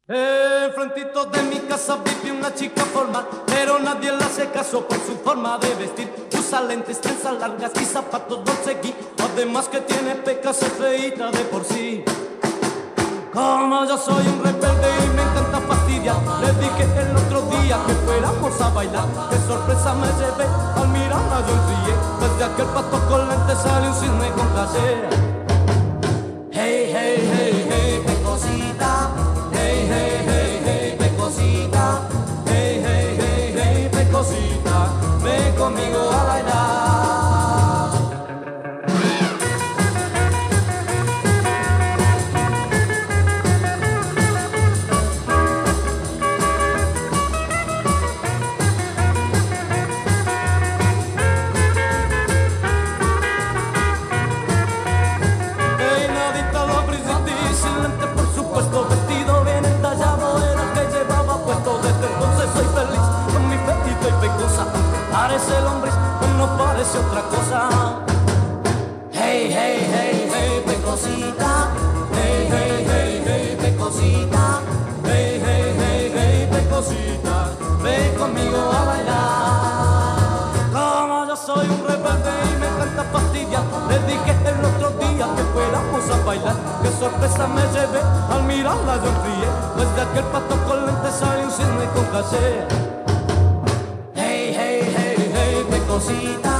Enfrentito de mi casa vive una chica formal, pero nadie le hace caso por su forma de vestir. Usa lentes, trenzas largas y zapatos Dolce Guy. Además que tiene pecas, es feíta de por sí. Como yo soy un rebelde y me encanta fastidiar, le dije el otro día que fuéramos a bailar. Qué sorpresa me llevé al mirarla, yo ríe. Desde aquel pato con lentes sale un cisne con calle. Hey, hey, hey, hey, pecosita. Hey, hey, hey, hey, pecosita. Hey, hey, hey, hey, pecosita. Ven conmigo a bailar. Vestido bien entallado era el que llevaba puesto. Desde entonces soy feliz con mi fetito y pecosa. Parece lombriz, pero no parece otra cosa. Hey, hey, hey, hey, pecosita. Hey, hey, hey, hey, pecosita. Hey, hey, hey, hey, pecosita. Ven conmigo a bailar. Como yo soy un rebelde y me encanta fastidiar, le dije el otro día que fuéramos a bailar. Qué sorpresa me llevé al mirarla, yo ríe. Pues de aquel pato con lentes sale un cisne con caché. Hey, hey, hey, hey, pecosita.